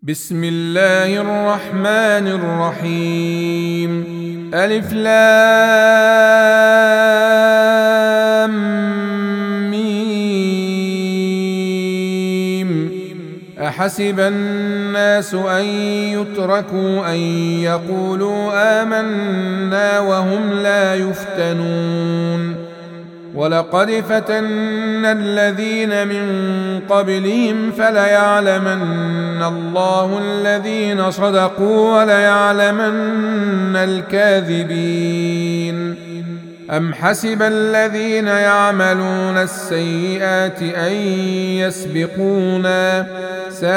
بسم الله الرحمن الرحيم. ألف لام ميم. أحسب الناس أن يتركوا أن يقولوا آمنا وهم لا يفتنون. ولقد فتنا الذين من قبلهم فليعلمن الله الذين صدقوا وليعلمن الكاذبين. أم حسب الذين يعملون السيئات أن يسبقونا ساء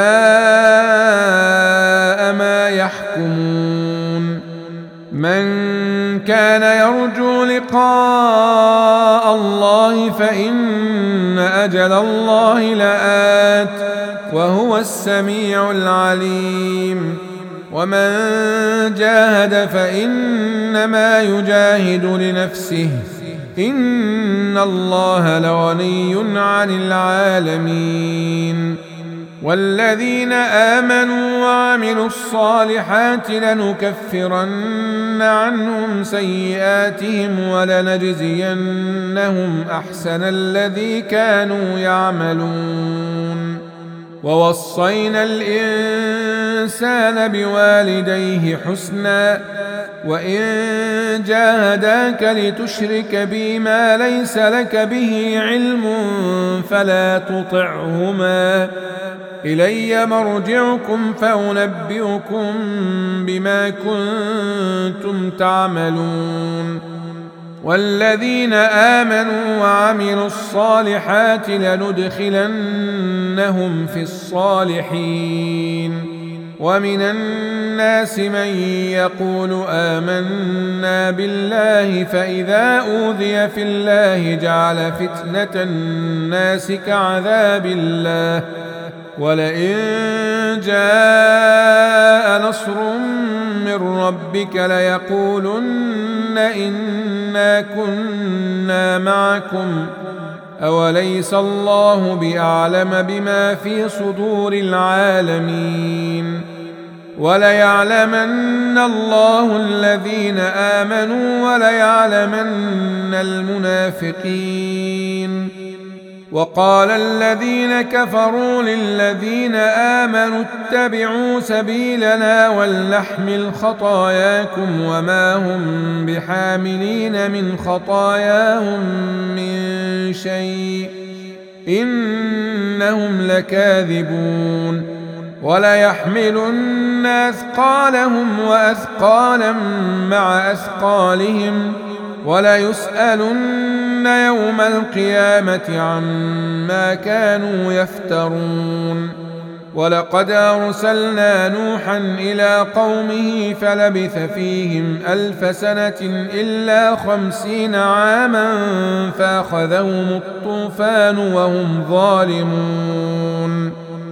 ما يحكمون. من كان يرجو لقاء الله فإن أجل الله لآت وهو السميع العليم. ومن جاهد فإنما يجاهد لنفسه إن الله لغني عن العالمين. والذين آمنوا وعملوا الصالحات لنكفرن عنهم سيئاتهم ولنجزينهم أحسن الذي كانوا يعملون. ووصينا الإنسان بوالديه حسنا وإن جاهداك لتشرك بي ما ليس لك به علم فلا تطعهما إلي مرجعكم فأنبئكم بما كنتم تعملون. والذين آمنوا وعملوا الصالحات لندخلنهم في الصالحين. ومن الناس من يقول آمنا بالله فإذا أوذي في الله جعل فتنة الناس كعذاب الله ولئن جاء نصر من ربك ليقولن إنا كنا معكم أوليس الله بأعلم بما في صدور العالمين. وليعلمن الله الذين آمنوا وليعلمن المنافقين. وقال الذين كفروا للذين آمنوا اتبعوا سبيلنا ولنحمل خطاياكم وما هم بحاملين من خطاياهم من شيء إنهم لكاذبون. وليحملن أثقالهم وأثقالا مع أثقالهم وليسألن يوم القيامة عما كانوا يفترون. ولقد أرسلنا نوحا إلى قومه فلبث فيهم 1000 سنة إلا 50 عاما فأخذهم الطوفان وهم ظالمون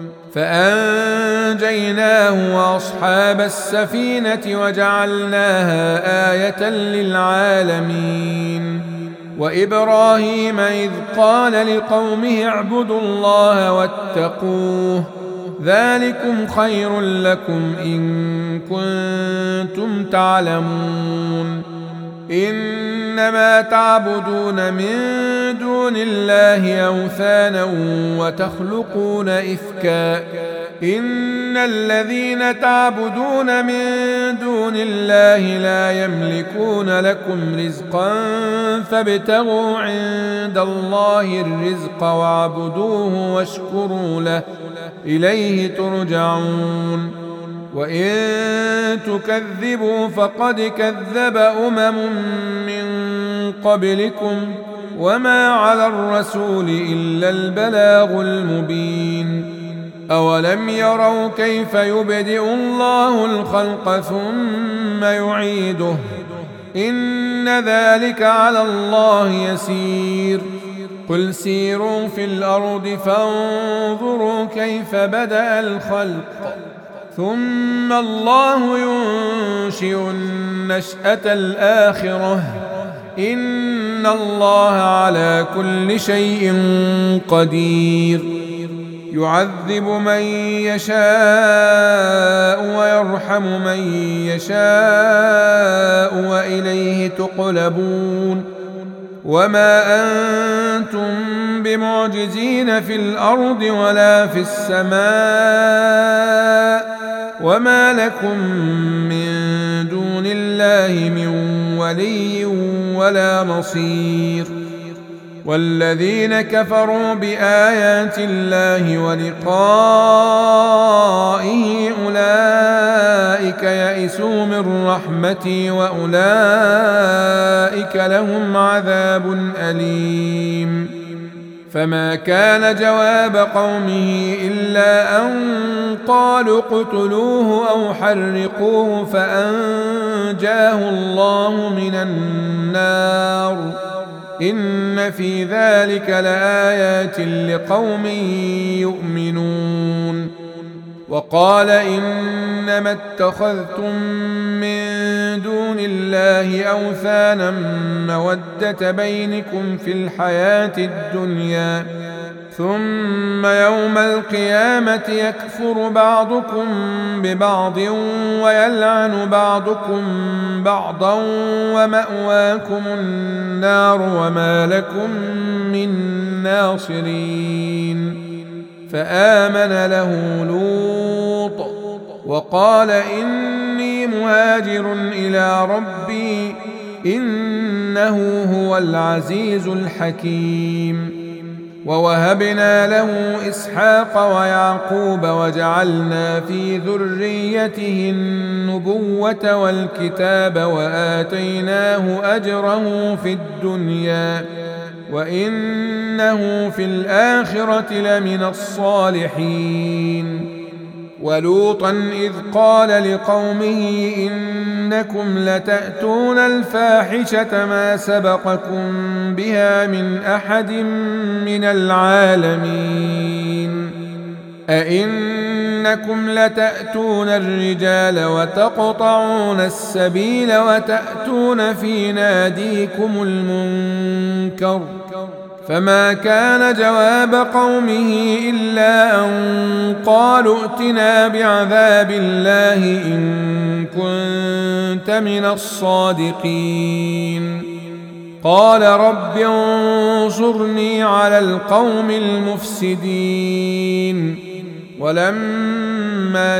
فأنجيناه وأصحاب السفينة وجعلناها آية للعالمين. وإبراهيم إذ قال لقومه اعبدوا الله واتقوه ذلكم خير لكم إن كنتم تعلمون. إنما تعبدون من دون الله أوثانا وتخلقون إفكا إن الذين تعبدون من دون الله لا يملكون لكم رزقا فابتغوا عند الله الرزق واعبدوه واشكروا له إليه ترجعون. وإن تكذبوا فقد كذب من قبلكم وما على الرسول إلا البلاغ المبين. أولم يروا كيف يبدئ الله الخلق ثم يعيده إن ذلك على الله يسير. قل سيروا في الأرض فانظروا كيف بدأ الخلق ثم الله ينشئ النشأة الآخرة إن الله على كل شيء قدير. يعذب من يشاء ويرحم من يشاء وإليه تقلبون وما أنتم بمعجزين في الأرض ولا في السماء وما لكم من دون الله من ولي ولا نصير والذين كفروا بآيات الله ولقائه أولئك يئسوا من رحمتي وأولئك لهم عذاب أليم فما كان جواب قومه إلا أن قالوا اقتلوه أو حرقوه فأنجاه الله من النار إن في ذلك لآيات لقوم يؤمنون وقال إنما اتخذتم من دون الله أوثانا مودة بينكم في الحياة الدنيا ثم يوم القيامة يكفر بعضكم ببعض ويلعن بعضكم بعضا ومأواكم النار وما لكم من ناصرين فآمن له لوط وقال إني مهاجر إلى ربي إنه هو العزيز الحكيم ووهبنا له إسحاق ويعقوب وجعلنا في ذريته النبوة والكتاب وآتيناه أجره في الدنيا وإنه في الآخرة لمن الصالحين ولوطا إذ قال لقومه إنكم لتأتون الفاحشة ما سبقكم بها من أحد من العالمين أئنكم لتأتون الرجال وتقطعون السبيل وتأتون في ناديكم المنكر فما كان جواب قومه إلا أن قالوا ائتنا بعذاب الله إن كنت من الصادقين قال رب انصرني على القوم المفسدين ولما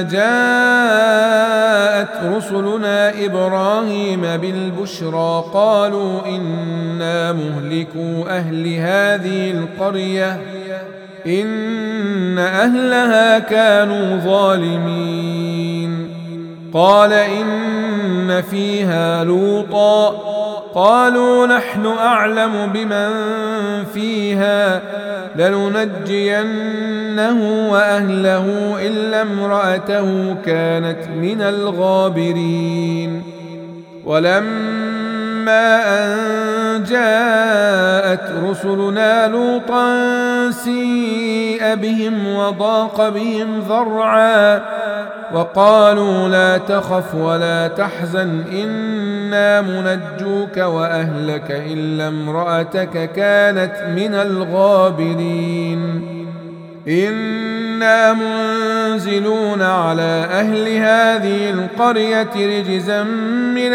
جاءت رسلنا إبراهيم بالبشرى قالوا إنا مهلكو أهل هذه القرية إن أهلها كانوا ظالمين قال إن فيها لوطا قالوا نحن أعلم بمن فيها لننجينه وأهله إلا امرأته كانت من الغابرين ولما أن جاءت رسلنا لوطا سيء بهم وضاق بهم ذرعا وقالوا لا تخف ولا تحزن إنا منجوك وأهلك إلا امرأتك كانت من الغابرين إنا منزلون على أهل هذه القرية رجزا من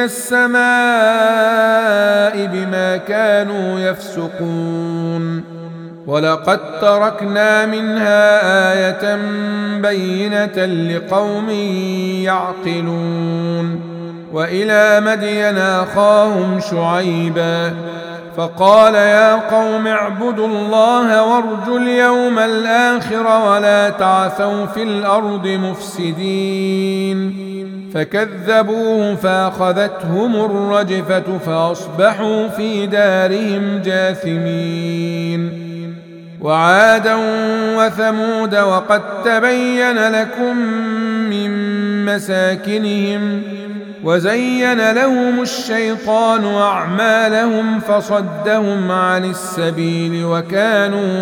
السماء بما كانوا يفسقون ولقد تركنا منها آية بينة لقوم يعقلون وإلى مدين أخاهم شعيبا فقال يا قوم اعبدوا الله وارجوا اليوم الآخر ولا تعثوا في الأرض مفسدين فكذبوه فأخذتهم الرجفة فأصبحوا في دارهم جاثمين وعادا وثمود وقد تبين لكم من مساكنهم وزين لهم الشيطان أعمالهم فصدهم عن السبيل وكانوا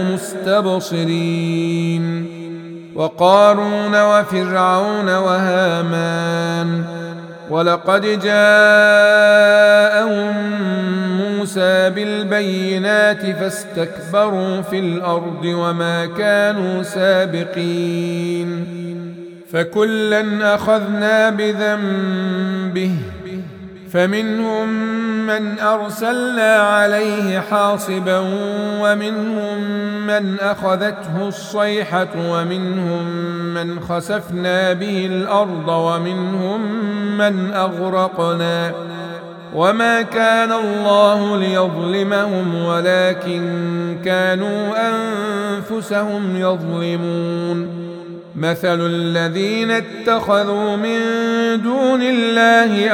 مستبصرين وقارون وفرعون وهامان ولقد جاءهم موسى بالبينات فاستكبروا في الأرض وما كانوا سابقين فكلا أخذنا بذنبه فمنهم من أرسلنا عليه حاصبا ومنهم من أخذته الصيحة ومنهم من خسفنا به الأرض ومنهم من أغرقنا وما كان الله ليظلمهم ولكن كانوا أنفسهم يظلمون مثل الذين اتخذوا من دون الله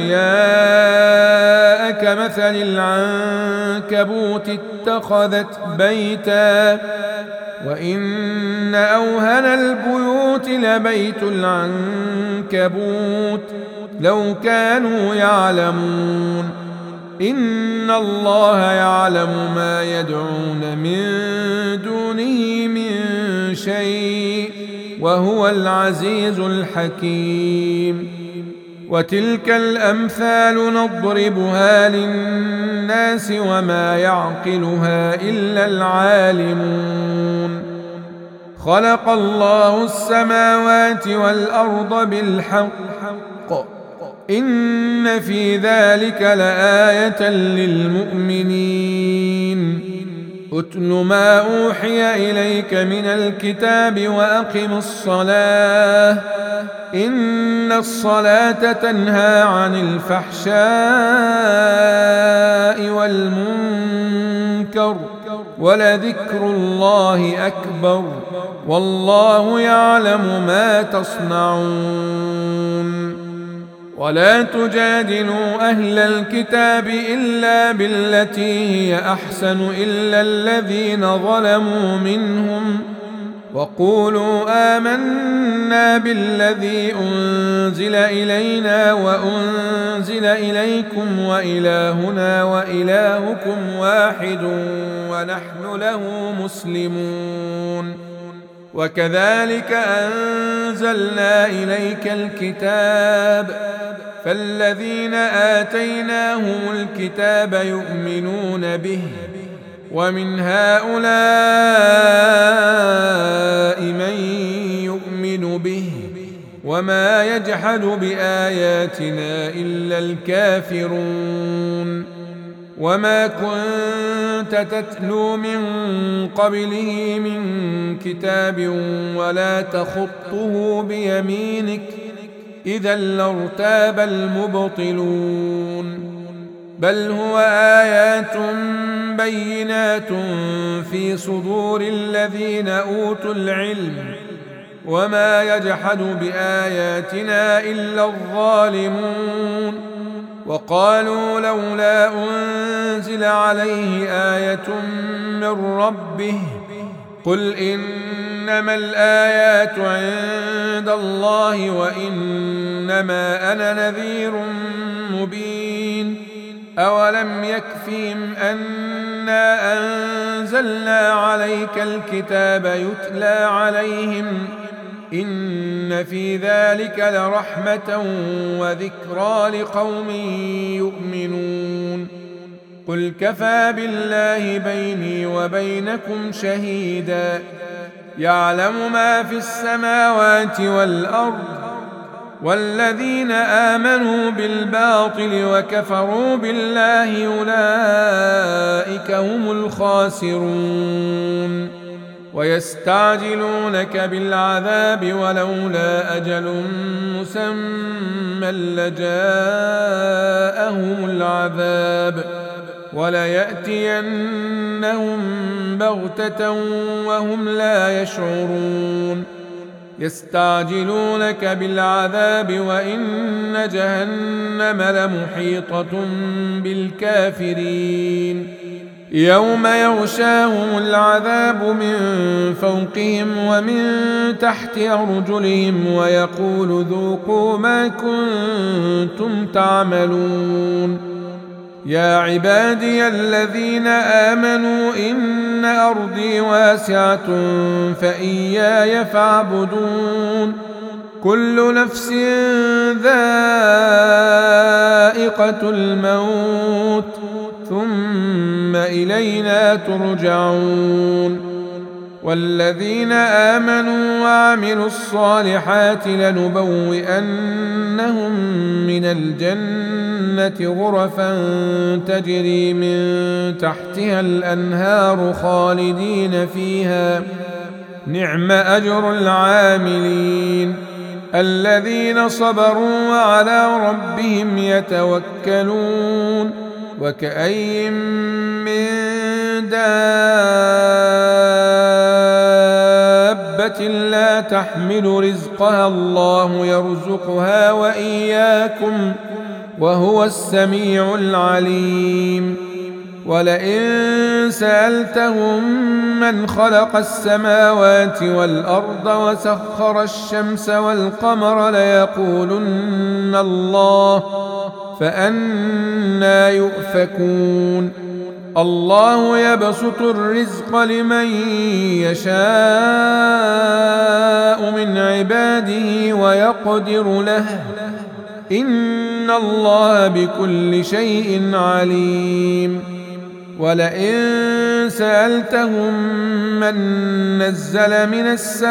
أولياء كمثل العنكبوت اتخذت بيتا وإن أوهن البيوت لبيت العنكبوت لو كانوا يعلمون إن الله يعلم ما يدعون من دونه من شيء وهو العزيز الحكيم وتلك الأمثال نضربها للناس وما يعقلها إلا العالمون خلق الله السماوات والأرض بالحق إن في ذلك لآية للمؤمنين أتل ما أوحي إليك من الكتاب وأقم الصلاة إن الصلاة تنهى عن الفحشاء والمنكر ولذكر الله أكبر والله يعلم ما تصنعون ولا تجادلوا أهل الكتاب إلا بالتي هي أحسن إلا الذين ظلموا منهم وقولوا آمنا بالذي أنزل إلينا وأنزل إليكم وإلهنا وإلهكم واحد ونحن له مسلمون وكذلك أنزلنا إليك الكتاب فالذين آتيناهم الكتاب يؤمنون به ومن هؤلاء من يؤمن به وما يجحد بآياتنا إلا الكافرون وما كنت تتلو من قبله من كتاب ولا تخطه بيمينك إذا لارتاب المبطلون بل هو آيات بينات في صدور الذين أوتوا العلم وما يجحد بآياتنا إلا الظالمون وقالوا لولا أنزل عليه آية من ربه قل إنما الآيات عند الله وإنما أنا نذير مبين أولم يكفهم أنا أنزلنا عليك الكتاب يتلى عليهم إن في ذلك لرحمة وذكرى لقوم يؤمنون قل كفى بالله بيني وبينكم شهيدا يعلم ما في السماوات والأرض والذين آمنوا بالباطل وكفروا بالله أولئك هم الخاسرون ويستعجلونك بالعذاب ولولا أجل مسمى لجاءهم العذاب وليأتينهم بغتة وهم لا يشعرون يستعجلونك بالعذاب وإن جهنم لمحيطة بالكافرين يوم يغشاهم العذاب من فوقهم ومن تحت أرجلهم ويقول ذوقوا ما كنتم تعملون يا عبادي الذين آمنوا إن أرضي واسعة فإياي فاعبدون كل نفس ذائقة الموت ثم إلينا ترجعون والذين آمنوا وعملوا الصالحات لنبوئنهم من الجنة غرفا تجري من تحتها الأنهار خالدين فيها نعم أجر العاملين الذين صبروا وعلى ربهم يتوكلون وكأين من دابة لا تحمل رزقها الله يرزقها وإياكم وهو السميع العليم ولئن سألتهم من خلق السماوات والأرض وسخر الشمس والقمر ليقولن الله فأنى يؤفكون الله يبسط الرزق لمن يشاء من عباده ويقدر له إن الله بكل شيء عليم ولئن سألتهم من نزل من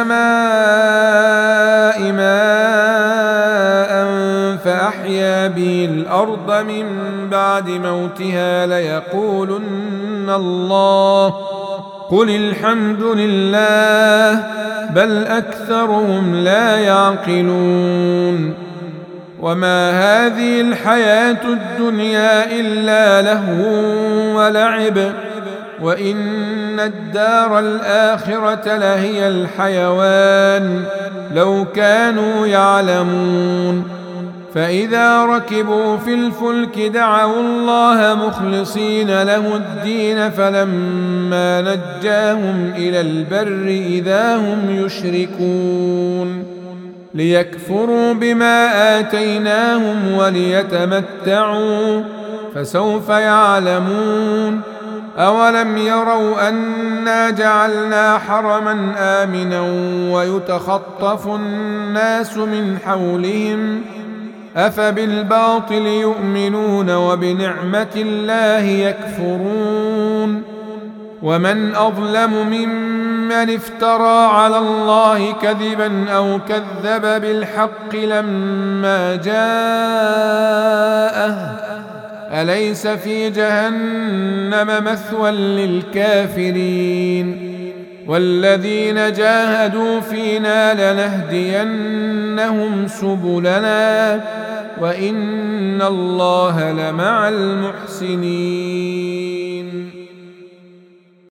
السماء ماء فأحيا به الأرض من بعد موتها ليقولن الله قل الحمد لله بل أكثرهم لا يعقلون وما هذه الحياة الدنيا إلا لهو ولعب وإن الدار الآخرة لهي الحيوان لو كانوا يعلمون فإذا ركبوا في الفلك دعوا الله مخلصين له الدين فلما نجاهم إلى البر إذا هم يشركون ليكفروا بما آتيناهم وليتمتعوا فسوف يعلمون أولم يروا أنا جعلنا حرما آمنا ويتخطف الناس من حولهم أفبالباطل يؤمنون وبنعمة الله يكفرون ومن أظلم ممن افترى على الله كذبا أو كذب بالحق لما جاءه أليس في جهنم مثوى للكافرين والذين جاهدوا فينا لنهدينهم سبلنا وإن الله لمع المحسنين